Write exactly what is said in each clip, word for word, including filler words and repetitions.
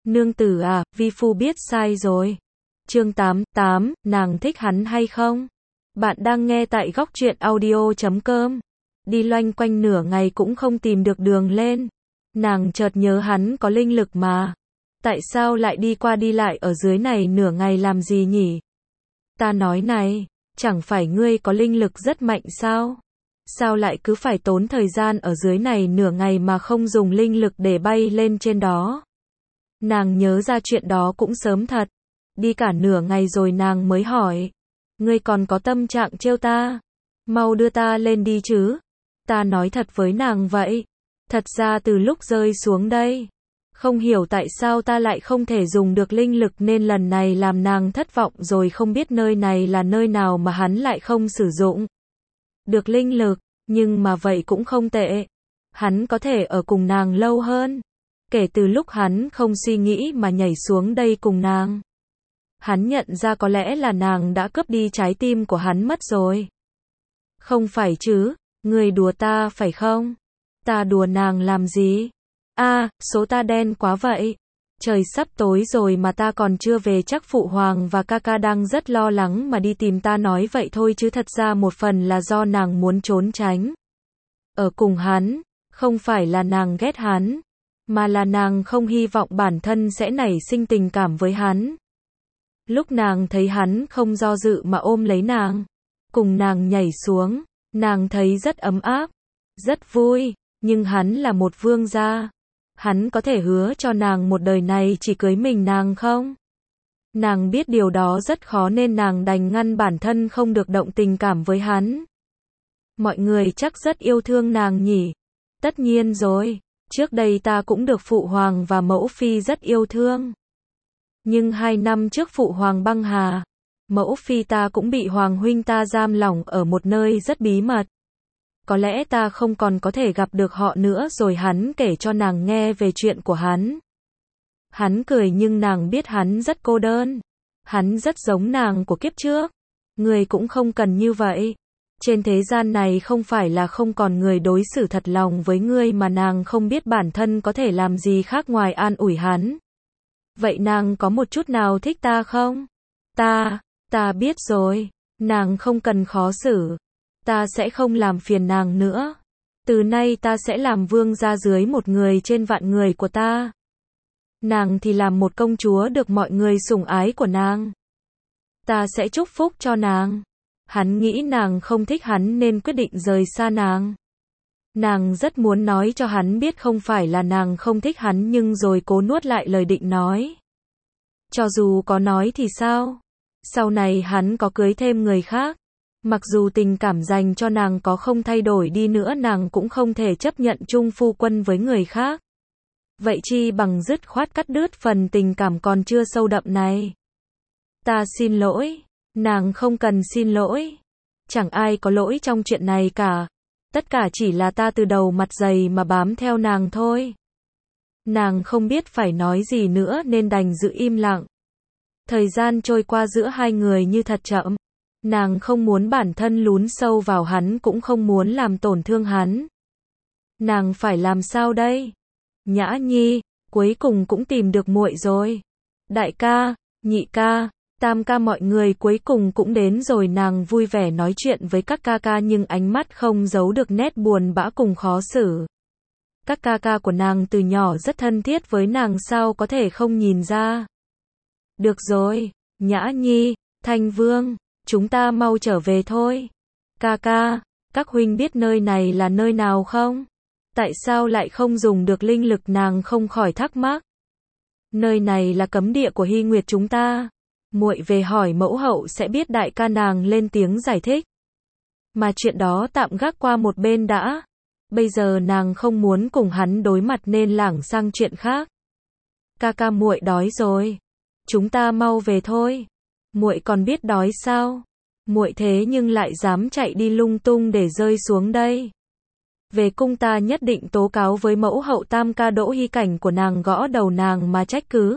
Nương tử à, vi phu biết sai rồi. Chương tám, tám, nàng thích hắn hay không? Bạn đang nghe tại góc truyện audio chấm com. Đi loanh quanh nửa ngày cũng không tìm được đường lên. Nàng chợt nhớ hắn có linh lực mà. Tại sao lại đi qua đi lại ở dưới này nửa ngày làm gì nhỉ? Ta nói này, chẳng phải ngươi có linh lực rất mạnh sao? Sao lại cứ phải tốn thời gian ở dưới này nửa ngày mà không dùng linh lực để bay lên trên đó? Nàng nhớ ra chuyện đó cũng sớm thật. Đi cả nửa ngày rồi nàng mới hỏi. Ngươi còn có tâm trạng trêu ta? Mau đưa ta lên đi chứ. Ta nói thật với nàng vậy. Thật ra từ lúc rơi xuống đây, không hiểu tại sao ta lại không thể dùng được linh lực nên lần này làm nàng thất vọng rồi, không biết nơi này là nơi nào mà hắn lại không sử dụng được linh lực, nhưng mà vậy cũng không tệ. Hắn có thể ở cùng nàng lâu hơn. Kể từ lúc hắn không suy nghĩ mà nhảy xuống đây cùng nàng, hắn nhận ra có lẽ là nàng đã cướp đi trái tim của hắn mất rồi. Không phải chứ, người đùa ta phải không? Ta đùa nàng làm gì? A, số ta đen quá vậy. Trời sắp tối rồi mà ta còn chưa về, chắc phụ hoàng và ca ca đang rất lo lắng mà đi tìm ta nói vậy thôi, chứ thật ra một phần là do nàng muốn trốn tránh ở cùng hắn, không phải là nàng ghét hắn, mà là nàng không hy vọng bản thân sẽ nảy sinh tình cảm với hắn. Lúc nàng thấy hắn không do dự mà ôm lấy nàng, cùng nàng nhảy xuống, nàng thấy rất ấm áp, rất vui, nhưng hắn là một vương gia. Hắn có thể hứa cho nàng một đời này chỉ cưới mình nàng không? Nàng biết điều đó rất khó nên nàng đành ngăn bản thân không được động tình cảm với hắn. Mọi người chắc rất yêu thương nàng nhỉ? Tất nhiên rồi, trước đây ta cũng được phụ hoàng và mẫu phi rất yêu thương. Nhưng hai năm trước phụ hoàng băng hà, mẫu phi ta cũng bị hoàng huynh ta giam lỏng ở một nơi rất bí mật. Có lẽ ta không còn có thể gặp được họ nữa rồi. Hắn kể cho nàng nghe về chuyện của hắn. Hắn cười nhưng nàng biết hắn rất cô đơn. Hắn rất giống nàng của kiếp trước. Người cũng không cần như vậy. Trên thế gian này không phải là không còn người đối xử thật lòng với ngươi mà nàng không biết bản thân có thể làm gì khác ngoài an ủi hắn. Vậy nàng có một chút nào thích ta không? Ta, ta biết rồi. Nàng không cần khó xử. Ta sẽ không làm phiền nàng nữa. Từ nay ta sẽ làm vương gia dưới một người trên vạn người của ta. Nàng thì làm một công chúa được mọi người sủng ái của nàng. Ta sẽ chúc phúc cho nàng. Hắn nghĩ nàng không thích hắn nên quyết định rời xa nàng. Nàng rất muốn nói cho hắn biết không phải là nàng không thích hắn, nhưng rồi cố nuốt lại lời định nói. Cho dù có nói thì sao? Sau này hắn có cưới thêm người khác. Mặc dù tình cảm dành cho nàng có không thay đổi đi nữa, nàng cũng không thể chấp nhận chung phu quân với người khác. Vậy chi bằng dứt khoát cắt đứt phần tình cảm còn chưa sâu đậm này. Ta xin lỗi. Nàng không cần xin lỗi. Chẳng ai có lỗi trong chuyện này cả. Tất cả chỉ là ta từ đầu mặt dày mà bám theo nàng thôi. Nàng không biết phải nói gì nữa nên đành giữ im lặng. Thời gian trôi qua giữa hai người như thật chậm. Nàng không muốn bản thân lún sâu vào hắn, cũng không muốn làm tổn thương hắn. Nàng phải làm sao đây? Nhã Nhi, cuối cùng cũng tìm được muội rồi. Đại ca, nhị ca, tam ca, mọi người cuối cùng cũng đến rồi. Nàng vui vẻ nói chuyện với các ca ca nhưng ánh mắt không giấu được nét buồn bã cùng khó xử. Các ca ca của nàng từ nhỏ rất thân thiết với nàng, sao có thể không nhìn ra? Được rồi, Nhã Nhi, Thanh Vương, chúng ta mau trở về thôi. Ca ca, các huynh biết nơi này là nơi nào không? Tại sao lại không dùng được linh lực? Nàng không khỏi thắc mắc. Nơi này là cấm địa của Hy Nguyệt chúng ta. Muội về hỏi mẫu hậu sẽ biết. Đại ca nàng lên tiếng giải thích. Mà chuyện đó tạm gác qua một bên đã. Bây giờ nàng không muốn cùng hắn đối mặt nên lảng sang chuyện khác. Ca ca, muội đói rồi. Chúng ta mau về thôi. Muội còn biết đói sao? Muội thế nhưng lại dám chạy đi lung tung để rơi xuống đây. Về cung ta nhất định tố cáo với mẫu hậu. Tam ca Đỗ Hy Cảnh của nàng gõ đầu nàng mà trách cứ.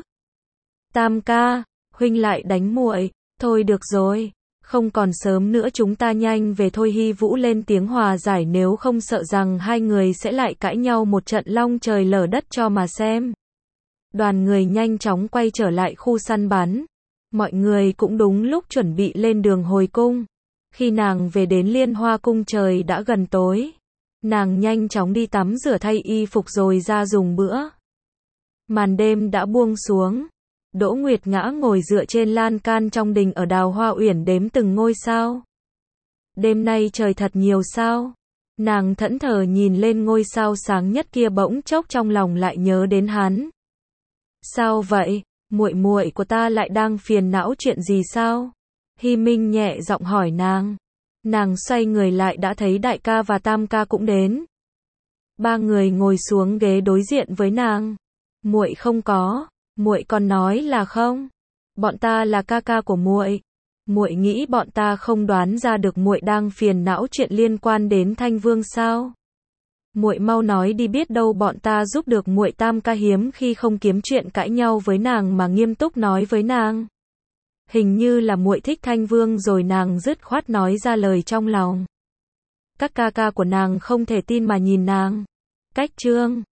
Tam ca, huynh lại đánh muội. Thôi được rồi, không còn sớm nữa, chúng ta nhanh về thôi. Hy Vũ lên tiếng hòa giải, nếu không sợ rằng hai người sẽ lại cãi nhau một trận long trời lở đất cho mà xem. Đoàn người nhanh chóng quay trở lại khu săn bắn. Mọi người cũng đúng lúc chuẩn bị lên đường hồi cung. Khi nàng về đến Liên Hoa cung trời đã gần tối. Nàng nhanh chóng đi tắm rửa thay y phục rồi ra dùng bữa. Màn đêm đã buông xuống. Đỗ Nguyệt Ngã ngồi dựa trên lan can trong đình ở Đào Hoa Uyển đếm từng ngôi sao. Đêm nay trời thật nhiều sao. Nàng thẫn thờ nhìn lên ngôi sao sáng nhất kia, bỗng chốc trong lòng lại nhớ đến hắn. Sao vậy? Muội muội của ta lại đang phiền não chuyện gì sao? Hy Minh nhẹ giọng hỏi nàng. Nàng xoay người lại đã thấy đại ca và tam ca cũng đến. Ba người ngồi xuống ghế đối diện với nàng. Muội không có, muội còn nói là không. Bọn ta là ca ca của muội. Muội nghĩ bọn ta không đoán ra được muội đang phiền não chuyện liên quan đến Thanh Vương sao? Muội mau nói đi, biết đâu bọn ta giúp được muội. Tam ca hiếm khi không kiếm chuyện cãi nhau với nàng mà nghiêm túc nói với nàng. Hình như là muội thích Thanh Vương rồi, nàng dứt khoát nói ra lời trong lòng. Các ca ca của nàng không thể tin mà nhìn nàng. Cách Trương